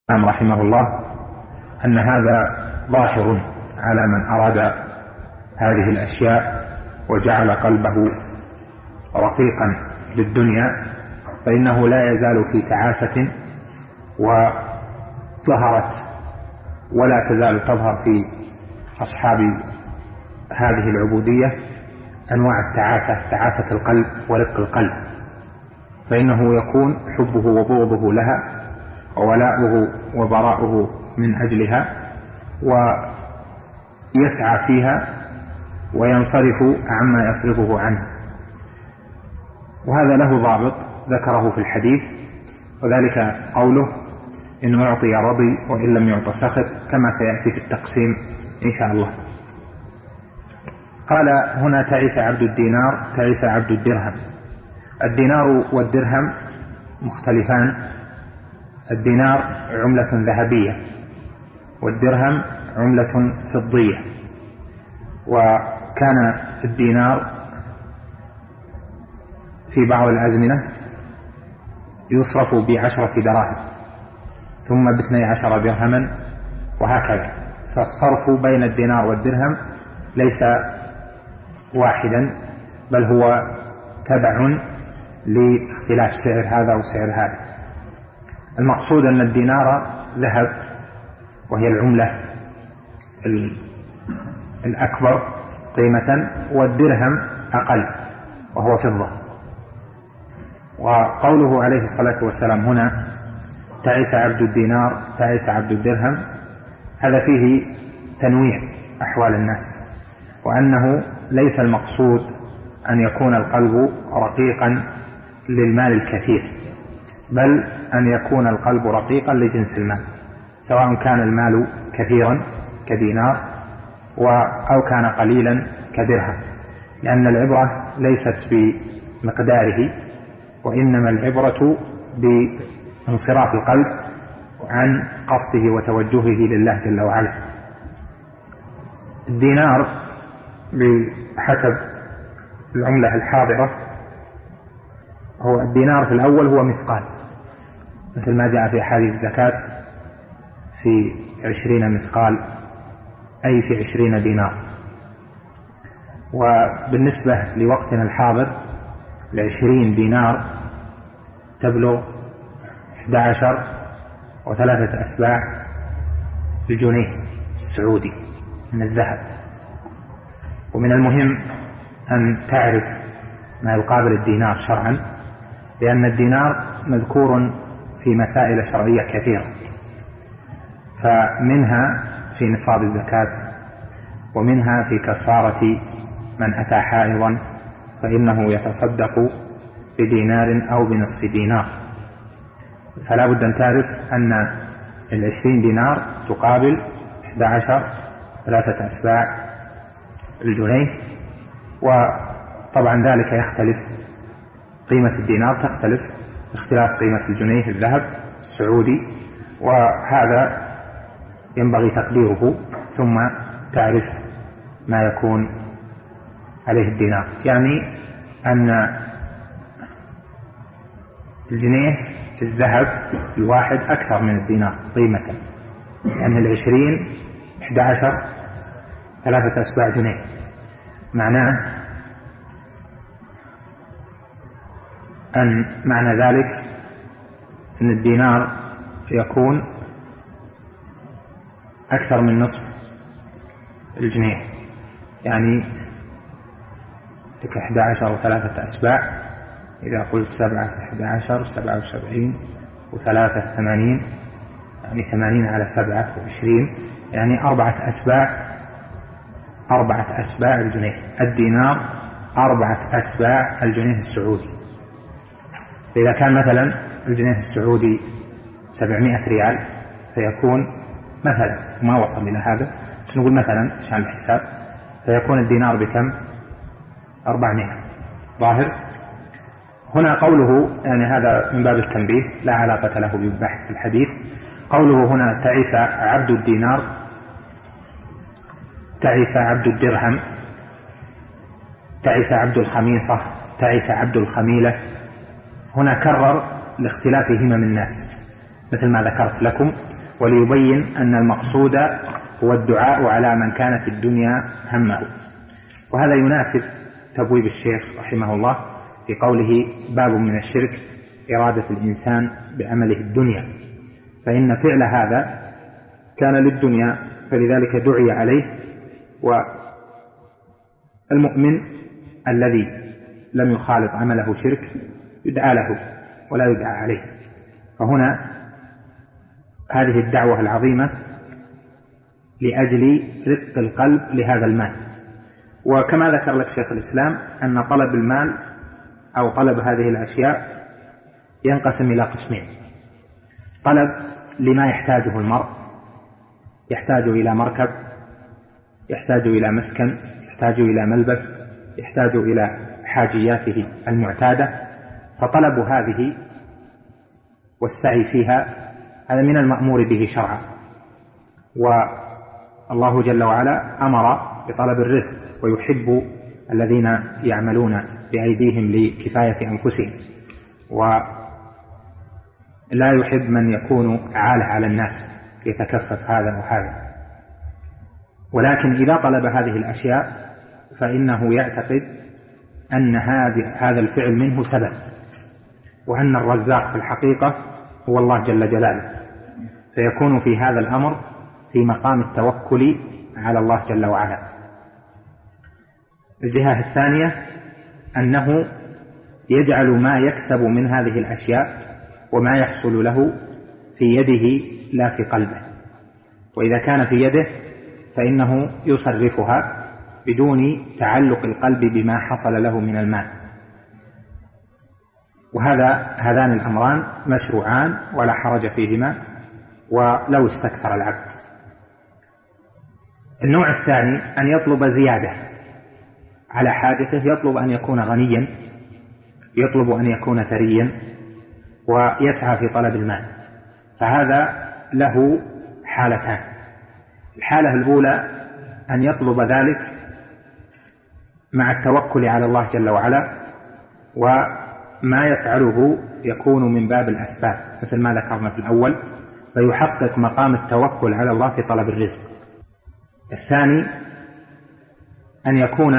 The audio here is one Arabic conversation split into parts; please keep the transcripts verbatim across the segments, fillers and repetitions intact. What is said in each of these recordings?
الإمام رحمه الله أن هذا ظاهر على من أراد هذه الأشياء وجعل قلبه رقيقا للدنيا، فإنه لا يزال في تعاسة، وظهرت ولا تزال تظهر في أصحاب هذه العبودية أنواع التعاسة، تعاسة القلب ورق القلب، فإنه يكون حبه وبغضه لها وولاؤه وبراؤه من أجلها، ويسعى فيها وينصرف عما يصرفه عنه. وهذا له ضابط ذكره في الحديث، وذلك قوله إن أعطي رضي وإن لم يعط سخط، كما سيأتي في التقسيم إن شاء الله. قال هنا تعس عبد الدينار تعس عبد الدرهم. الدينار والدرهم مختلفان، الدينار عملة ذهبية والدرهم عملة فضية. وكان الدينار في بعض الأزمنة يصرف بعشرة دراهم ثم باثني عشر درهما وهكذا، فالصرف بين الدينار والدرهم ليس واحدا، بل هو تبع لاختلاف سعر هذا وسعر هذا. المقصود أن الدينار ذهب وهي العملة الأكبر قيمة، والدرهم أقل وهو فضة. وقوله عليه الصلاة والسلام هنا تعس عبد الدينار تعس عبد الدرهم، هذا فيه تنويع أحوال الناس، وأنه ليس المقصود أن يكون القلب رقيقا للمال الكثير، بل أن يكون القلب رقيقا لجنس المال، سواء كان المال كثيرا كدينار أو كان قليلا كدرهم، لأن العبرة ليست بمقداره، وإنما العبرة بانصراف القلب عن قصده وتوجهه لله جل وعلا. الدينار بحسب العملة الحاضرة، هو الدينار في الأول هو مثقال، مثل ما جاء في حديث الزكاة في عشرين مثقال، أي في عشرين دينار. وبالنسبة لوقتنا الحاضر العشرين دينار تبلغ إحدى عشر وثلاثة أسباع الجنيه السعودي من الذهب. ومن المهم أن تعرف ما يقابل الدينار شرعا، لأن الدينار مذكور في مسائل شرعية كثيرة، فمنها في نصاب الزكاة، ومنها في كفارة من أتى حائضا فإنه يتصدق بدينار أو بنصف دينار. فلا بد أن تعرف أن العشرين دينار تقابل إحدى عشر ثلاثة أسباع الجنيه. وطبعا ذلك يختلف، قيمة الدينار تختلف باختلاف قيمة الجنيه الذهب السعودي، وهذا ينبغي تقديره ثم تعرف ما يكون عليه الدينار. يعني أن الجنيه الذهب الواحد أكثر من الدينار قيمة، لأن العشرين إحدى عشر ثلاثة أسباع جنيه، معناه أن معنى ذلك أن الدينار يكون أكثر من نصف الجنيه، يعني تلك إحدى عشر وثلاثة أسباع، إذا قلت سبعة إحدى عشر سبعة وسبعين وثلاثة ثمانين، يعني ثمانين على سبعة وعشرين، يعني أربعة أسباع أربعة أسباع الجنيه. الدينار أربعة أسباع الجنيه السعودي. إذا كان مثلا الجنيه السعودي سبعمائة ريال، فيكون مثلا، ما وصل إلى هذا، نقول مثلا عشان الحساب، فيكون الدينار بكم؟ أربعمائة. ظاهر هنا قوله، يعني هذا من باب التنبيه لا علاقة له بالبحث الحديث. قوله هنا تعس عبد الدينار تعس عبد الدرهم تعس عبد الخميصة تعس عبد الخميلة، هنا كرر لاختلاف همم الناس، مثل ما ذكرت لكم وليبين أن المقصود هو الدعاء على من كانت الدنيا همه. وهذا يناسب تبويب الشيخ رحمه الله في قوله: باب من الشرك إرادة الإنسان بعمله الدنيا، فإن فعل هذا كان للدنيا فلذلك دعي عليه، والمؤمن الذي لم يخالط عمله شرك يدعى له ولا يدعى عليه. فهنا هذه الدعوة العظيمة لأجل رق القلب لهذا المال. وكما ذكر لك شيخ الإسلام أن طلب المال أو طلب هذه الأشياء ينقسم إلى قسمين: طلب لما يحتاجه المرء، يحتاج إلى مركب، يحتاج إلى مسكن، يحتاج إلى ملبس، يحتاج إلى حاجياته المعتادة، فطلب هذه والسعي فيها هذا من المأمور به شرعا. والله جل وعلا أمر بطلب الرزق ويحب الذين يعملون بأيديهم لكفاية أنفسهم، ولا يحب من يكون عالة على الناس يتكفف هذا وهذا. ولكن إذا طلب هذه الأشياء فإنه يعتقد أن هذا الفعل منه سبب، وأن الرزاق في الحقيقة هو الله جل جلاله، فيكون في هذا الأمر في مقام التوكل على الله جل وعلا. الجهة الثانية أنه يجعل ما يكسب من هذه الأشياء وما يحصل له في يده لا في قلبه، وإذا كان في يده فإنه يصرفها بدون تعلق القلب بما حصل له من المال. وهذا هذان الأمران مشروعان ولا حرج فيهما ولو استكثر العبد. النوع الثاني أن يطلب زيادة على حاجته، يطلب أن يكون غنيا، يطلب أن يكون ثريا، ويسعى في طلب المال. فهذا له حالتان: الحالة الأولى أن يطلب ذلك مع التوكل على الله جل وعلا، وما يفعله يكون من باب الأسباب مثل ما ذكرنا في الأول، فيحقق مقام التوكل على الله في طلب الرزق. الثاني أن يكون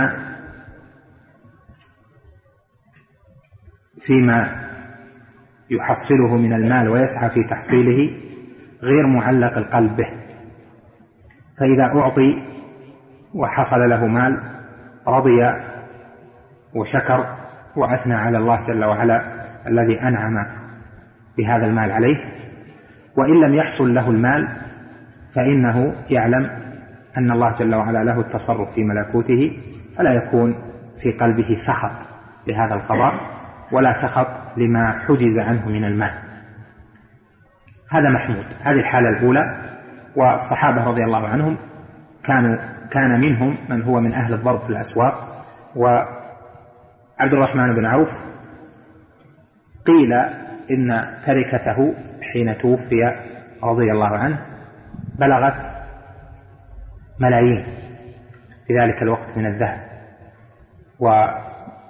فيما يحصله من المال ويسعى في تحصيله غير معلق القلب به، فإذا أعطي وحصل له مال رضي وشكر وأثنى على الله جل وعلا الذي أنعم بهذا المال عليه. وإن لم يحصل له المال فإنه يعلم أن الله جل وعلا له التصرف في ملكوته، فلا يكون في قلبه سخط لهذا القضاء ولا سخط لما حجز عنه من المال. هذا محمود. هذه الحالة الأولى. والصحابة رضي الله عنهم كانوا كان منهم من هو من أهل الضرب في الأسواق. وعبد الرحمن بن عوف قيل إن تركته حين توفي رضي الله عنه بلغت ملايين في ذلك الوقت من الذهب. وهذا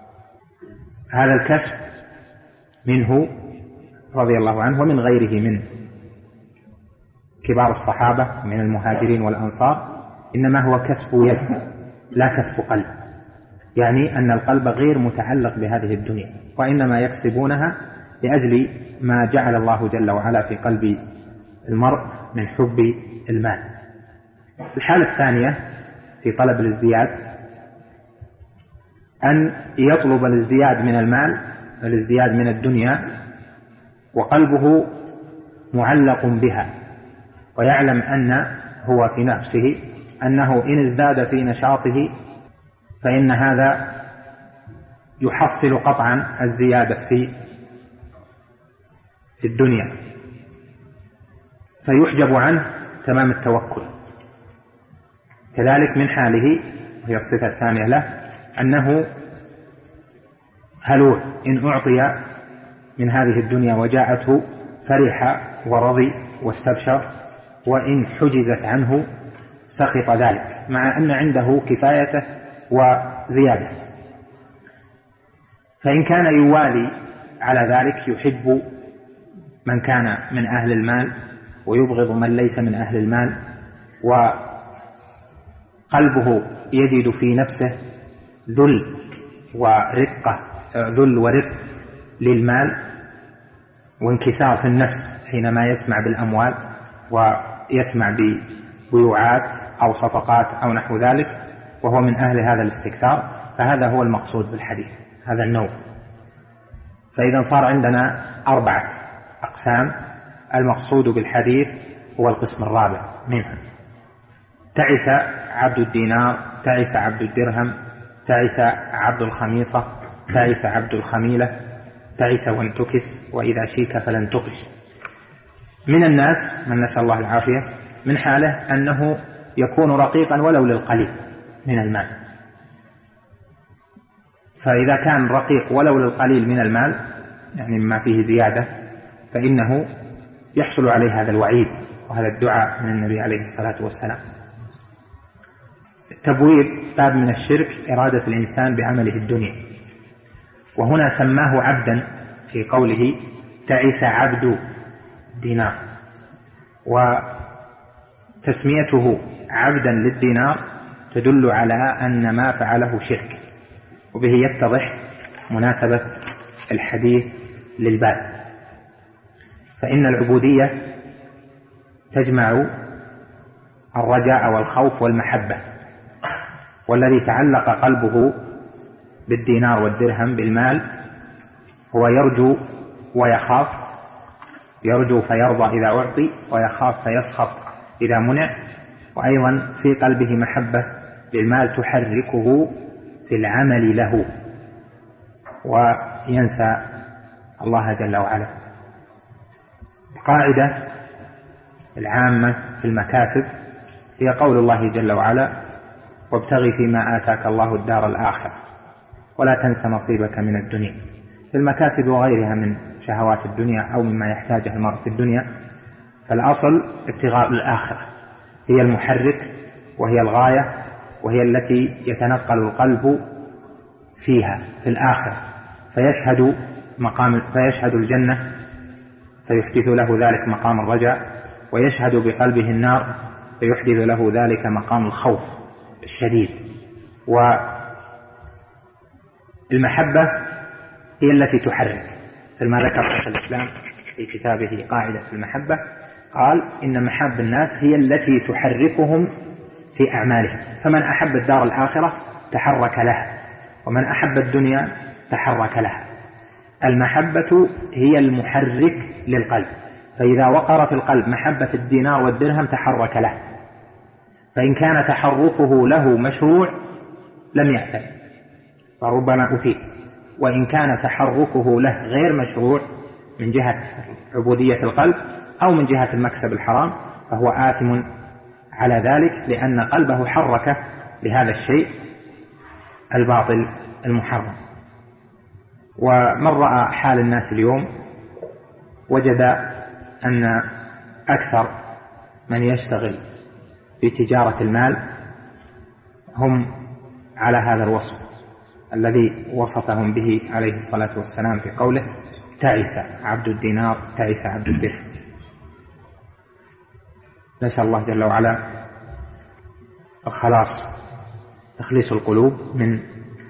الكسب منه رضي الله عنه ومن غيره من كبار الصحابة من المهاجرين والأنصار إنما هو كسب يد لا كسب قلب، يعني أن القلب غير متعلق بهذه الدنيا، وإنما يكسبونها لأجل ما جعل الله جل وعلا في قلب المرء من حب المال. الحالة الثانية في طلب الازدياد أن يطلب الازدياد من المال، الازدياد من الدنيا، وقلبه معلق بها، ويعلم أن هو في نفسه أنه إن ازداد في نشاطه فإن هذا يحصل قطعا الزيادة في في الدنيا، فيحجب عنه تمام التوكل. كذلك من حاله، وهي الصفة الثانية له، أنه هلوع إن أعطي من هذه الدنيا وجاءته فرح ورضي واستبشر، وإن حجزت عنه سخط ذلك، مع أن عنده كفايته وزيادة. فإن كان يوالي على ذلك يحب من كان من أهل المال ويبغض من ليس من أهل المال، وقلبه يجد في نفسه ذل ورقة ذل ورق للمال وانكسار في النفس حينما يسمع بالأموال ويسمع ببيوعات أو صفقات أو نحو ذلك، وهو من أهل هذا الاستكثار، فهذا هو المقصود بالحديث، هذا النوع. فإذا صار عندنا أربعة أقسام، المقصود بالحديث هو القسم الرابع منها. تعس عبد الدينار، تعس عبد الدرهم، تعس عبد الخميصة، تعس عبد الخميلة، تعس وانتكس، وإذا شيك فلن تقش. من الناس من نسأل الله العافية من حاله أنه يكون رقيقا ولو للقليل من المال، فإذا كان رقيق ولو للقليل من المال يعني مما فيه زيادة فإنه يحصل عليه هذا الوعيد وهذا الدعاء من النبي عليه الصلاة والسلام. التبويب باب من الشرك إرادة الإنسان بعمله الدنيا، وهنا سماه عبدا في قوله تعس عبد دينار، وتسميته عبدا للدينار تدل على أن ما فعله شرك، وبه يتضح مناسبة الحديث للباب. فإن العبودية تجمع الرجاء والخوف والمحبة، والذي تعلق قلبه بالدينار والدرهم بالمال هو يرجو ويخاف، يرجو فيرضى إذا أعطي، ويخاف فيسخط إذا منع، وأيضا في قلبه محبة للمال تحركه في العمل له وينسى الله جل وعلا. القاعدة العامة في المكاسب هي قول الله جل وعلا وابتغي فيما آتاك الله الدار الآخرة ولا تنس نصيبك من الدنيا. في المكاسب وغيرها من شهوات الدنيا أو مما يحتاجه المرء في الدنيا، فالأصل ابتغاء الآخرة هي المحرك وهي الغاية وهي التي يتنقل القلب فيها في الآخرة، فيشهد مقام فيشهد الجنة فيحدث له ذلك مقام الرجاء، ويشهد بقلبه النار فيحدث له ذلك مقام الخوف الشديد. والمحبة هي التي تحرك، فما ذكر شيخ الإسلام في كتابه قاعدة المحبة قال إن محاب الناس هي التي تحركهم في أعمالهم، فمن أحب الدار الآخرة تحرك لها، ومن أحب الدنيا تحرك لها. المحبة هي المحرك للقلب، فإذا وقر في القلب محبة الدينار والدرهم تحرك له، فإن كان تحركه له مشروع لم يأثم فربما أثيب، وإن كان تحركه له غير مشروع من جهة عبودية القلب أو من جهة المكسب الحرام فهو آثم على ذلك، لأن قلبه حرك لهذا الشيء الباطل المحرم. ومن رأى حال الناس اليوم وجد أن أكثر من يشتغل في تجارة المال هم على هذا الوصف الذي وصفهم به عليه الصلاة والسلام في قوله تعس عبد الدينار، تعس عبد الدرهم. نسأل الله جل وعلا الخلاص، تخليص القلوب من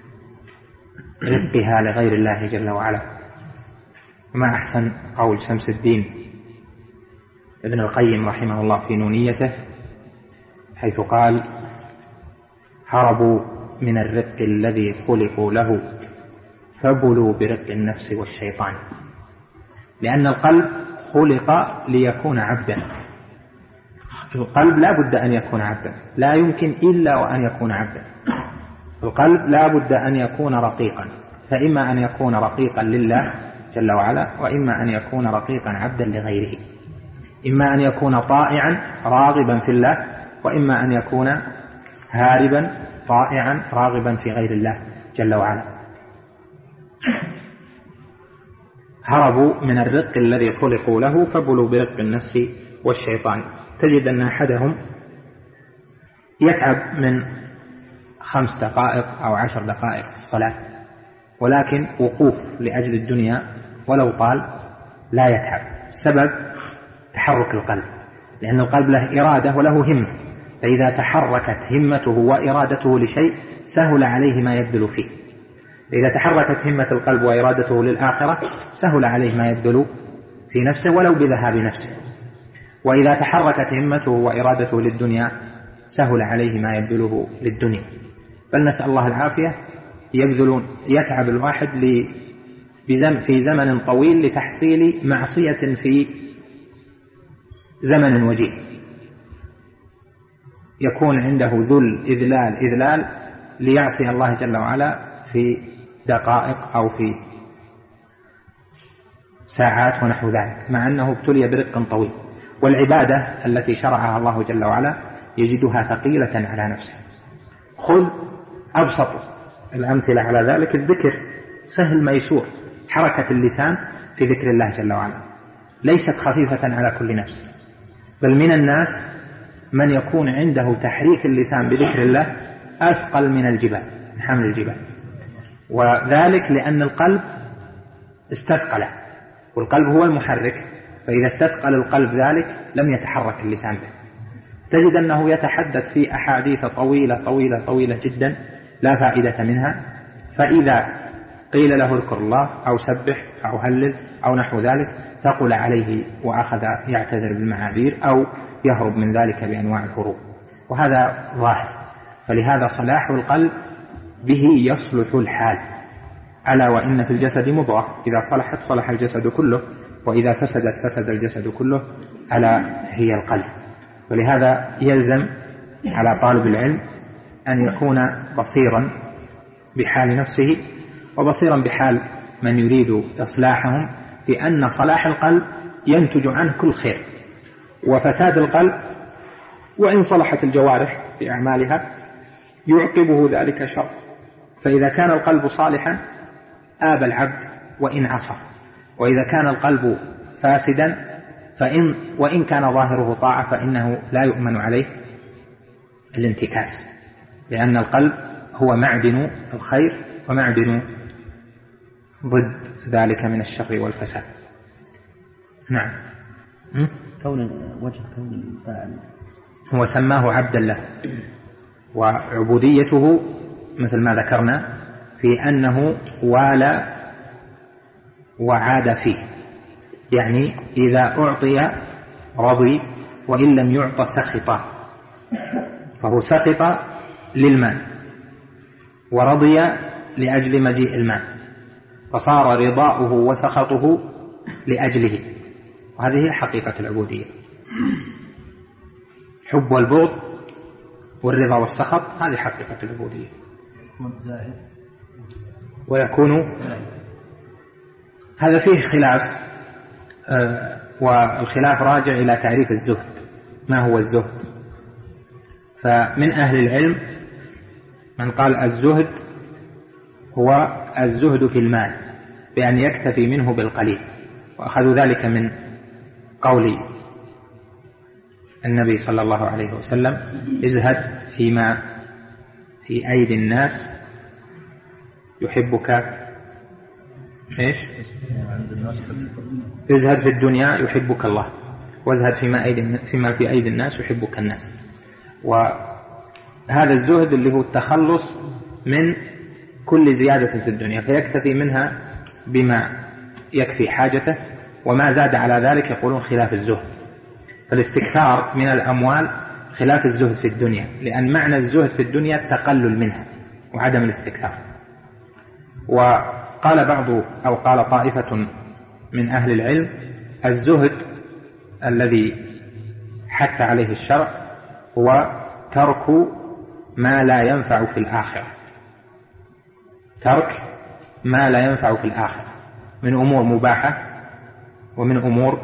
رقها لغير الله جل وعلا. وما أحسن قول شمس الدين ابن القيم رحمه الله في نونيته حيث قال هربوا من الرق الذي خلقوا له فبلوا برق النفس والشيطان، لأن القلب خلق ليكون عبدا. القلب لا بد أن يكون عبدا، لا يمكن إلا وأن يكون عبدا. القلب لا بد أن يكون رقيقا، فإما أن يكون رقيقا لله جل وعلا، وإما أن يكون رقيقا عبدا لغيره، إما أن يكون طائعا راغبا في الله، وإما أن يكون هاربا طائعا راغبا في غير الله جل وعلا. هربوا من الرق الذي خلقوا له فبلوا برق النفس والشيطان. تجد أن أحدهم يتعب من خمس دقائق أو عشر دقائق في الصلاة، ولكن وقوف لأجل الدنيا ولو طال لا يتعب، السبب تحرك القلب. لأن القلب له إرادة وله همة، فإذا تحركت همته وإرادته لشيء سهل عليه ما يبذل فيه. إذا تحركت همة القلب وإرادته للآخرة سهل عليه ما يبذل في نفسه ولو بذهاب نفسه، وإذا تحركت همته وإرادته للدنيا سهل عليه ما يبذله للدنيا. بل نسأل الله العافية، يبذلون يتعب الواحد في زمن طويل لتحصيل معصية في زمن وجيز، يكون عنده ذل إذلال إذلال ليعصي الله جل وعلا في دقائق أو في ساعات ونحو ذلك، مع أنه ابتلي برق طويل. والعبادة التي شرعها الله جل وعلا يجدها ثقيلة على نفسه. خذ أبسط الأمثلة على ذلك الذكر، سهل ميسور، حركة اللسان في ذكر الله جل وعلا ليست خفيفة على كل نفس، بل من الناس من يكون عنده تحريك اللسان بذكر الله أثقل من الجبال، من حمل الجبال، وذلك لأن القلب استثقل، والقلب هو المحرك، فإذا استثقل القلب ذلك لم يتحرك اللسان به. تجد أنه يتحدث في أحاديث طويلة طويلة طويلة جدا لا فائدة منها، فإذا قيل له اذكر الله أو سبح أو هلل أو نحو ذلك ثقل عليه وأخذ يعتذر بالمعاذير أو يهرب من ذلك بأنواع الهروب، وهذا ظاهر. فلهذا صلاح القلب به يصلح الحال. ألا وإن في الجسد مضغة إذا صلحت صلح الجسد كله، وإذا فسدت فسد الجسد كله، ألا هي القلب. ولهذا يلزم على طالب العلم أن يكون بصيرا بحال نفسه وبصيرا بحال من يريد إصلاحهم، لأن صلاح القلب ينتج عنه كل خير، وفساد القلب وإن صلحت الجوارح في أعمالها يعقبه ذلك شر. فإذا كان القلب صالحا آب العبد وإن عصى، وإذا كان القلب فاسدا فإن وإن كان ظاهره طاعة فإنه لا يؤمن عليه الانتكاس، لأن القلب هو معدن الخير ومعدن ضد ذلك من الشر والفساد. نعم. كون وجه كون الفاعل هو سماه عبدا له، وعبوديته مثل ما ذكرنا في أنه والى وعاد فيه، يعني إذا أعطي رضي وإن لم يعط سخط، فهو سخط للمال ورضي لأجل مجيء المال، فصار رضاؤه وسخطه لأجله، وهذه حقيقة العبودية. حب والبغض والرضا والسخط هذه حقيقة العبودية. ويكون هذا فيه خلاف، آه والخلاف راجع إلى تعريف الزهد، ما هو الزهد؟ فمن أهل العلم من قال الزهد هو الزهد في المال بأن يكتفي منه بالقليل، وأخذوا ذلك من قول النبي صلى الله عليه وسلم ازهد فيما في أيدي الناس يحبك إيش؟ ازهد في الدنيا يحبك الله، وازهد فيما, أيدي فيما في أيدي الناس يحبك الناس. وهذا الزهد اللي هو التخلص من كل زيادة في الدنيا، فيكتفي منها بما يكفي حاجته، وما زاد على ذلك يقولون خلاف الزهد. فالاستكثار من الأموال خلاف الزهد في الدنيا، لأن معنى الزهد في الدنيا التقلل منها وعدم الاستكثار. وقال بعض أو قال طائفة من أهل العلم الزهد الذي حث عليه الشرع هو ترك ما لا ينفع في الآخرة، ترك ما لا ينفع في الآخرة من أمور مباحة ومن أمور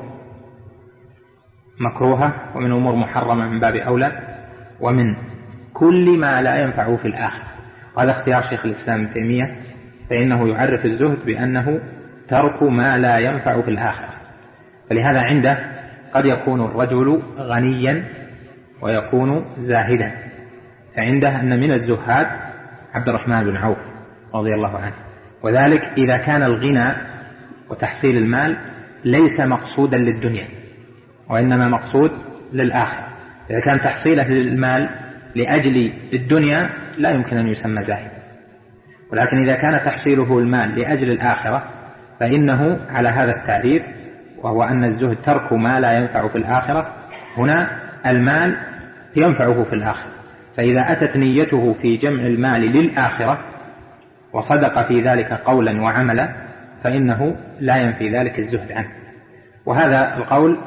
مكروهة ومن أمور محرمة من باب أولى، ومن كل ما لا ينفع في الآخرة. وهذا اختيار شيخ الإسلام ابن تيمية، فإنه يعرف الزهد بأنه ترك ما لا ينفع في الآخرة. فلهذا عنده قد يكون الرجل غنيا ويكون زاهدا، فعنده أن من الزهاد عبد الرحمن بن عوف رضي الله عنه، وذلك إذا كان الغنى وتحصيل المال ليس مقصودا للدنيا، وإنما مقصود للآخرة. إذا كان تحصيله للمال لأجل الدنيا لا يمكن أن يسمى زاهدا، ولكن إذا كان تحصيله المال لأجل الآخرة فإنه على هذا التعريف، وهو أن الزهد ترك ما لا ينفع في الآخرة. هنا المال ينفعه في الآخرة، فإذا أتت نيته في جمع المال للآخرة وصدق في ذلك قولا وعملا فإنه لا ينفي ذلك الزهد عنه. وهذا القول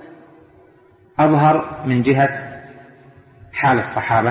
أظهر من جهة حال الصحابة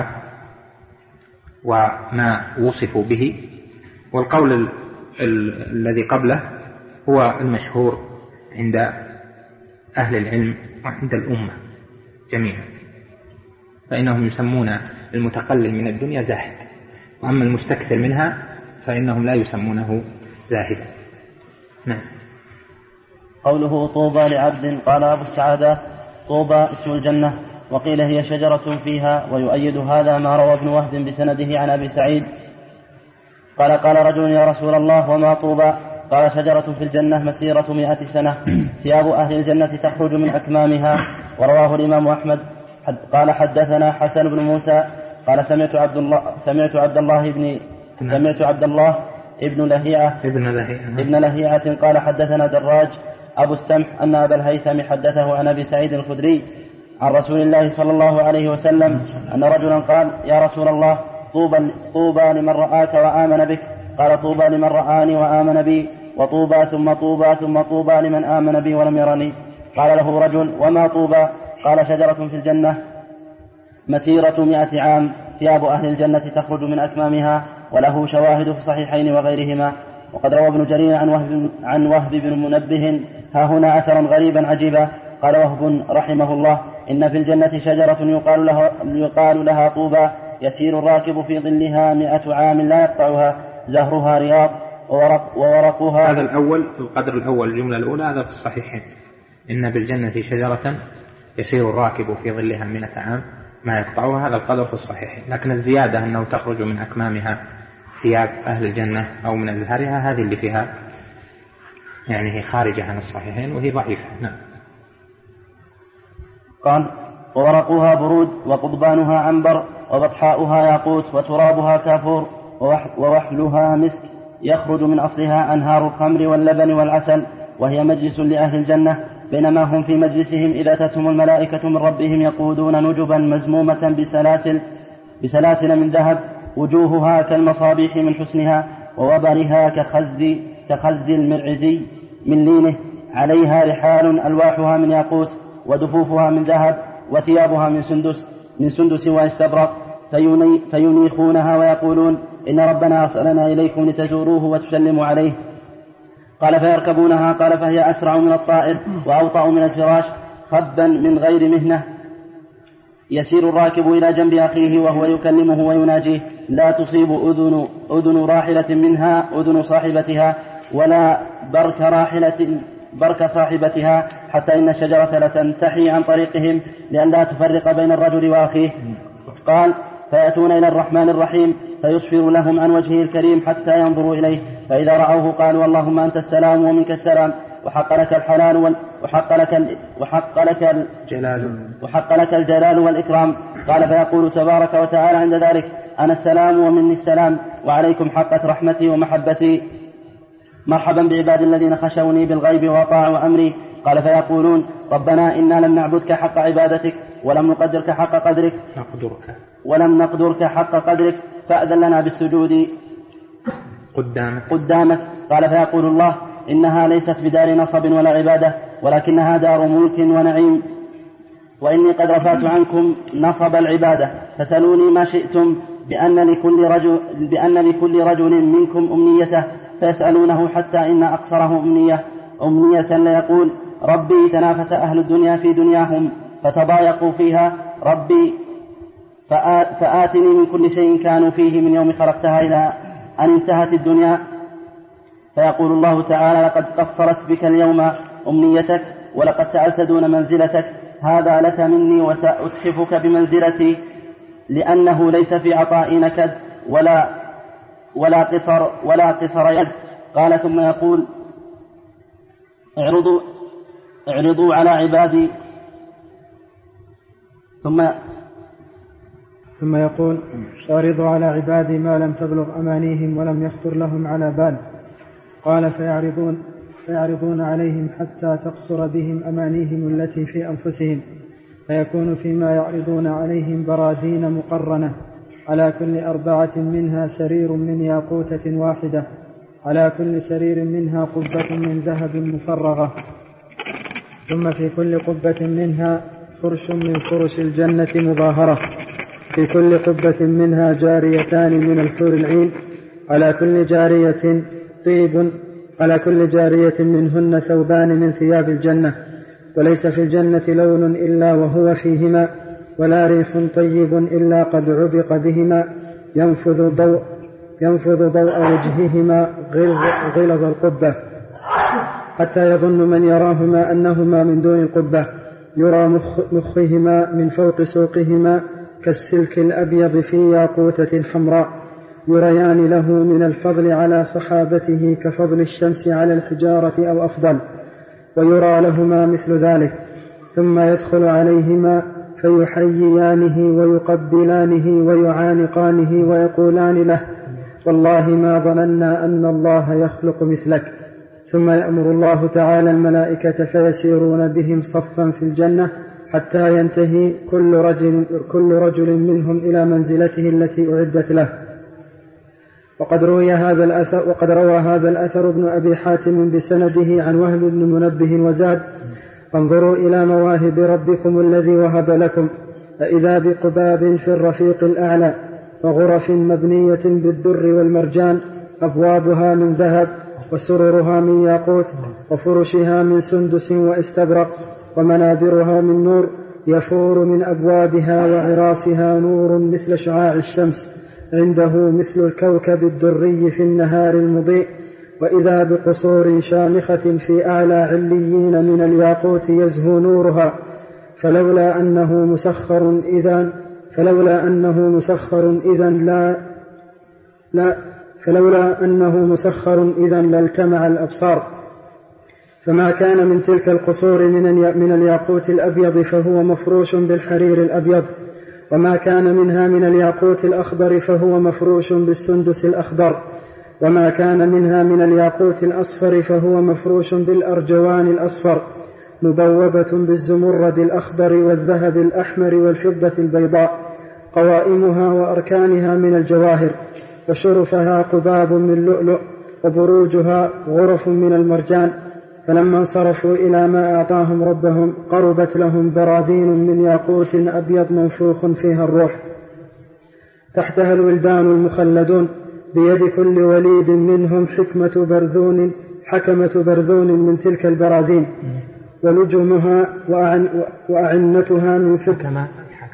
وما وصفوا به، والقول ال ال الذي قبله هو المشهور عند أهل العلم وعند الأمة جميعا، فإنهم يسمون المتقلل من الدنيا زاهد، وأما المستكثر منها فإنهم لا يسمونه زاهدا. نعم. قوله طوبى لعبد، قال أبو السعادة طوبى اسم الجنة، وقيل هي شجرة فيها، ويؤيد هذا ما روى ابن وهب بسنده عن أبي سعيد قال قال رجل يا رسول الله وما طوبى؟ قال شجرة في الجنة مسيرة مئة سنة، ثياب أهل الجنة تخرج من أكمامها. ورواه الإمام أحمد حد قال حدثنا حسن بن موسى قال سمعت عبد الله سمعت عبد الله ابن سمعت عبد الله ابن لهيعة ابن لهيعة ابن لهيعة قال حدثنا دراج أبو السمح أن أبا الهيثم حدثه عن أبي سعيد الخدري عن رسول الله صلى الله عليه وسلم أن رجلا قال يا رسول الله طوبى, طوبى لمن رآك وآمن بك. قال طوبى لمن رآني وآمن بي، وطوبى ثم طوبى ثم طوبى لمن آمن بي ولم يرني. قال له رجل وما طوبى؟ قال شجرة في الجنة مسيرة مئة عام، ثياب أهل الجنة تخرج من أكمامها. وله شواهد في الصحيحين وغيرهما. وقد روى ابن جرير عن وهب, عن وهب بن منبه ها هنا أثرا غريبا عجيبا. قال وهب رحمه الله إن في الجنة شجرة يقال لها, يقال لها طوبى، يسير الراكب في ظلها مئة عام لا يقطعها، زهرها رياض وورق وورقها. هذا الأول القدر الأول الجملة الأولى هذا في الصحيحين، إن بالجنة شجرة يسير الراكب في ظلها مئة عام ما يقطعها، هذا القدر في الصحيحين. لكن الزيادة أنه تخرج من أكمامها ثياب أهل الجنة أو من أزهارها هذه اللي فيها يعني هي خارجة عن الصحيحين وهي ضعيفة. نعم. قال وورقها برود، وقضبانها عنبر، وبطحاؤها ياقوت، وترابها كافور، ووحلها مسك، يخرج من أصلها أنهار الخمر واللبن والعسل، وهي مجلس لأهل الجنة. بينما هم في مجلسهم إذا أتتهم الملائكة من ربهم يقودون نجبا مزمومة بسلاسل, بسلاسل من ذهب، وجوهها كالمصابيح من حسنها، ووبرها كخز, كخز المرعزي من لينه، عليها رحال ألواحها من ياقوت، ودفوفها من ذهب، وثيابها من سندس من سندس واستبرق، فيني فينيخونها ويقولون إن ربنا أرسلنا إليكم لتزوروه وتسلموا عليه. قال فيركبونها. قال فهي أسرع من الطائر وأوطأ من الفراش، خبا من غير مهنة. يسير الراكب إلى جنب أخيه وهو يكلمه ويناجيه، لا تصيب أذن, أذن راحلة منها أذن صاحبتها، ولا برك راحلة برك صاحبتها، حتى إن الشجرة لتنتحي عن طريقهم لئلا تفرق بين الرجل وأخيه. قال فيأتون إلى الرحمن الرحيم فيصفر لهم عن وجهه الكريم حتى ينظروا إليه، فإذا رأوه قالوا اللهم أنت السلام ومنك السلام، وحق لك الحلال وال... وحق لك ال... وحق لك الجلال وحق لك الجلال والإكرام. قال فيقول تبارك وتعالى عند ذلك أنا السلام ومني السلام، وعليكم حقت رحمتي ومحبتي، مرحبا بعباد الذين خشوني بالغيب وأطاعوا أمري. قال فيقولون ربنا إنا لم نعبدك حق عبادتك ولم نقدرك حق قدرك نقدرك ولم نقدرك حق قدرك فأذن لنا بالسجود قدامك قدامك. قال فيقول الله إنها ليست بدار نصب ولا عبادة، ولكنها دار ملك ونعيم، وإني قد رفعت عنكم نصب العبادة، فسألوني ما شئتم، بأن لكل رجل, بأن لكل رجل منكم أمنيته، فيسألونه حتى إن أقصره أمنية أمنية ليقول ربي تنافس أهل الدنيا في دنياهم فتضايقوا فيها، ربي فآتني من كل شيء كانوا فيه من يوم خلقتها إلى أن انتهت الدنيا. فيقول الله تعالى لقد قصرت بك اليوم أمنيتك، ولقد سألت دون منزلتك، هذا لك مني وسأتحفك بمنزلتي، لأنه ليس في عطاء نكد ولا ولا قصر ولا قصر يد. قال ثم يقول اعرضوا اعرضوا على عبادي ثم ثم يقول أعرض على عبادي ما لم تبلغ أمانيهم ولم يخطر لهم على بال. قال فيعرضون, فيعرضون عليهم حتى تقصر بهم أمانيهم التي في أنفسهم، فيكون فيما يعرضون عليهم براذين مقرنة على كل أربعة منها سرير من ياقوتة واحدة، على كل سرير منها قبة من ذهب مفرغة، ثم في كل قبة منها فرش من فرش الجنة مظاهرة، في كل قبة منها جاريتان من الحور العين، على كل جارية طيب على كل جارية منهن ثوبان من ثياب الجنة، وليس في الجنة لون إلا وهو فيهما، ولا ريح طيب إلا قد عبق بهما، ينفذ ضوء ينفذ ضوء وجههما غلظ القبة، حتى يظن من يراهما أنهما من دون القبة، يرى مخ مخهما من فوق سوقهما كالسلك الأبيض في ياقوتة حمراء، يريان له من الفضل على صحابته كفضل الشمس على الحجارة أو أفضل، ويرى لهما مثل ذلك، ثم يدخل عليهما فيحييانه ويقبلانه ويعانقانه ويقولان له والله ما ظننا أن الله يخلق مثلك، ثم يأمر الله تعالى الملائكة فيسيرون بهم صفا في الجنة حتى ينتهي كل رجل, كل رجل منهم إلى منزلته التي أعدت له. وقد روي هذا الأثر وقد روى هذا الأثر ابن أبي حاتم بسنده عن وهب بن منبه وزاد: انظروا إلى مواهب ربكم الذي وهب لكم، فإذا بقباب في الرفيق الأعلى، وغرف مبنية بالدر والمرجان، أبوابها من ذهب، وسررها من ياقوت، وفرشها من سندس واستبرق، ومنابرها من نور، يفور من أبوابها وعراسها نور مثل شعاع الشمس، عنده مثل الكوكب الدري في النهار المضيء. وإذا بقصور شامخة في أعلى عليين من الياقوت يزهو نورها، فلولا أنه مسخر إذن فلولا أنه مسخر إذن لا لا فلولا أنه مسخر إذن لالتمع الأبصار. فما كان من تلك القصور من الياقوت الأبيض فهو مفروش بالحرير الأبيض، وما كان منها من الياقوت الأخضر فهو مفروش بالسندس الأخضر، وما كان منها من الياقوت الأصفر فهو مفروش بالأرجوان الأصفر، مبوبة بالزمرد الأخضر والذهب الأحمر والفضة البيضاء، قوائمها وأركانها من الجواهر، وشرفها قباب من لؤلؤ، وبروجها غرف من المرجان. فلما انصرفوا إلى ما أعطاهم ربهم قربت لهم براذين من ياقوت أبيض منفوخ فيها الروح، تحتها الولدان المخلدون، بيد كل وليد منهم حكمة برذون حكمة برذون من تلك البراذين، ولجمها وأعن وأعنتها من فضة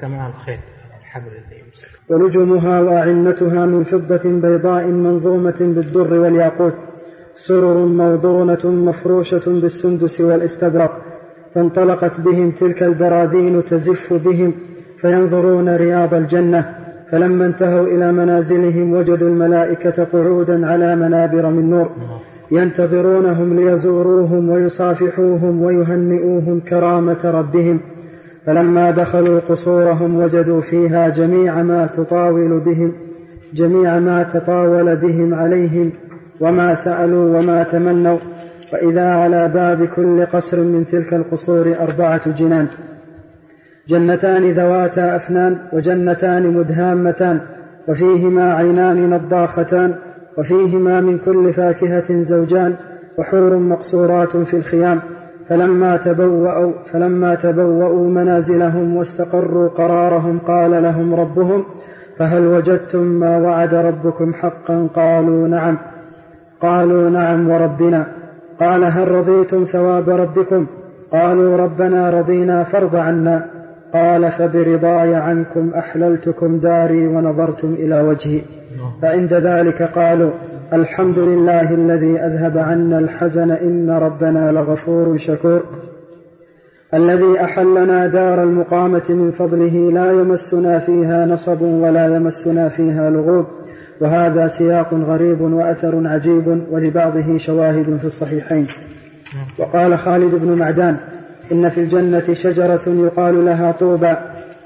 ولجمها وأعنتها من فضة بيضاء منظومة بالدر والياقوت، سرر موضونة مفروشة بالسندس والاستبرق. فانطلقت بهم تلك البراذين تزف بهم فينظرون رياض الجنة. فلما انتهوا إلى منازلهم وجدوا الملائكة قعودا على منابر من نور ينتظرونهم ليزوروهم ويصافحوهم ويهنئوهم كرامة ربهم. فلما دخلوا قصورهم وجدوا فيها جميع ما تطاول بهم جميع ما تطاول بهم عليهم وما سألوا وما تمنوا. وإذا على باب كل قصر من تلك القصور أربعة جنان، جنتان ذواتا أفنان، وجنتان مدهامتان، وفيهما عينان نضاختان، وفيهما من كل فاكهة زوجان، وحور مقصورات في الخيام. فلما تبوأوا, فلما تبوأوا منازلهم واستقروا قرارهم قال لهم ربهم: فهل وجدتم ما وعد ربكم حقا؟ قالوا نعم. قالوا نعم وربنا. قال: هل رضيتم ثواب ربكم؟ قالوا ربنا رضينا فارض عنا. قال: فبرضاي عنكم أحللتكم داري ونظرتم إلى وجهي. فعند ذلك قالوا: الحمد لله الذي أذهب عنا الحزن إن ربنا لغفور شكور، الذي أحلنا دار المقامة من فضله لا يمسنا فيها نصب ولا يمسنا فيها لغوب. وهذا سياق غريب وأثر عجيب ولبعضه شواهد في الصحيحين. وقال خالد بن معدان: إن في الجنة شجرة يقال لها طوبى،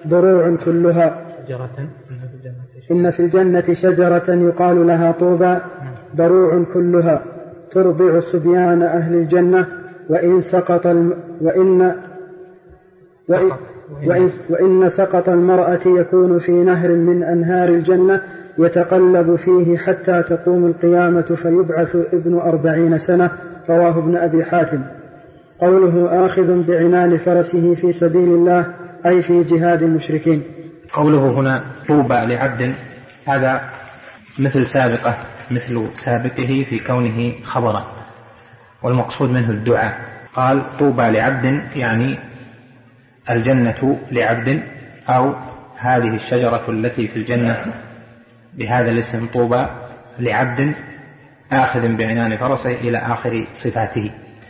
ضروع كلها. إن في الجنة شجرة يقال لها طوبى ضروع كلها ترضع صبيان أهل الجنة، وإن سقط الم... وإن وإن... وإن... وإن سقط المرأة يكون في نهر من أنهار الجنة يتقلب فيه حتى تقوم القيامة فيبعث ابن أربعين سنة. رواه ابن أبي حاتم. قوله آخذ بعنان فرسه في سبيل الله أي في جهاد المشركين. قوله هنا طوبى لعبد، هذا مثل سابقه مثل سابقه في كونه خبرا، والمقصود منه الدعاء. قال طوبى لعبد يعني الجنة لعبد، أو هذه الشجرة التي في الجنة بهذا الاسم طوبى لعبد آخذ بعنان فرسه إلى آخر صفاته.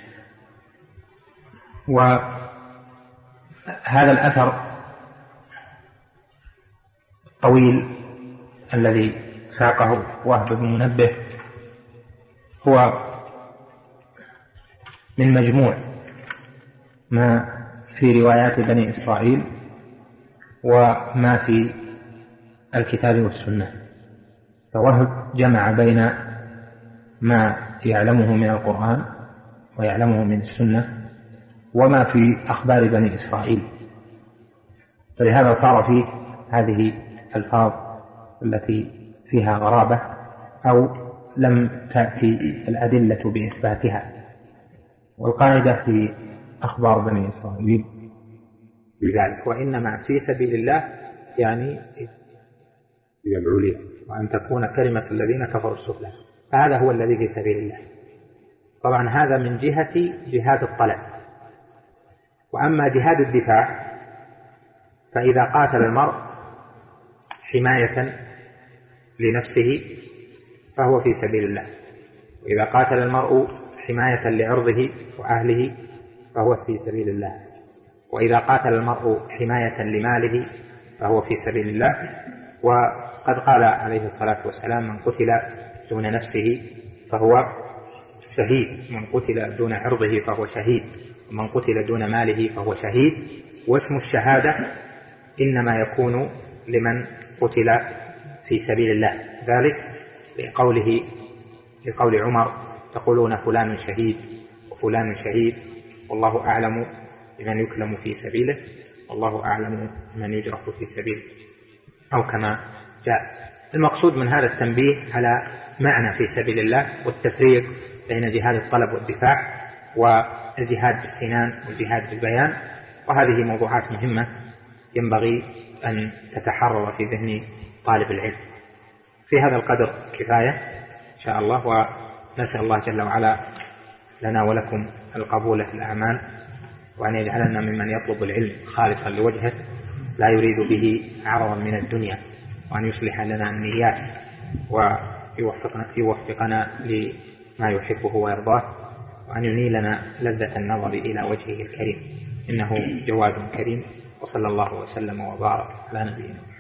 وهذا الأثر الطويل الذي ساقه وهب بن منبه هو من مجموع ما في روايات بني إسرائيل وما في الكتاب والسنة. فوهب جمع بين ما يعلمه من القرآن ويعلمه من السنة وما في أخبار بني إسرائيل، فلهذا صار فيه هذه الألفاظ التي فيها غرابة أو لم تأتي الأدلة بإثباتها. والقاعدة في أخبار بني إسرائيل بذلك وإنما في سبيل الله يعني هي العليا، وأن تكون كلمة الذين كفروا السفلى، فهذا هو الذي في سبيل الله. طبعا هذا من جهة جهاد الطلب. وأما جهاد الدفاع فإذا قاتل المرء حماية لنفسه فهو في سبيل الله، وإذا قاتل المرء حماية لعرضه وأهله فهو في سبيل الله، وإذا قاتل المرء حماية لماله فهو في سبيل الله. وقد قال عليه الصلاة والسلام من قتل دون نفسه فهو شهيد، من قتل دون عرضه فهو شهيد، ومن قتل دون ماله فهو شهيد. واسم الشهادة إنما يكون لمن قتل في سبيل الله، ذلك لقوله لقول عمر تقولون فلان شهيد وفلان شهيد والله أعلم بمن يكلم في سبيله والله أعلم بمن يجرح في سبيله، أو كما جاء. المقصود من هذا التنبيه على معنى في سبيل الله والتفريق بين جهاد الطلب والدفاع والجهاد بالسنان والجهاد بالبيان، وهذه موضوعات مهمة ينبغي أن تتحرر في ذهن طالب العلم. في هذا القدر كفاية إن شاء الله، ونسأل الله جل وعلا لنا ولكم القبول في الأعمال، وأن يجعلنا ممن يطلب العلم خالصا لوجهه لا يريد به عرضا من الدنيا، وأن يصلح لنا النيات ويوفقنا يوفقنا لما يحبه ويرضاه، وأن ينيلنا لذة النظر إلى وجهه الكريم إنه جواد كريم. وصلى الله وسلم وبارك على نبينا.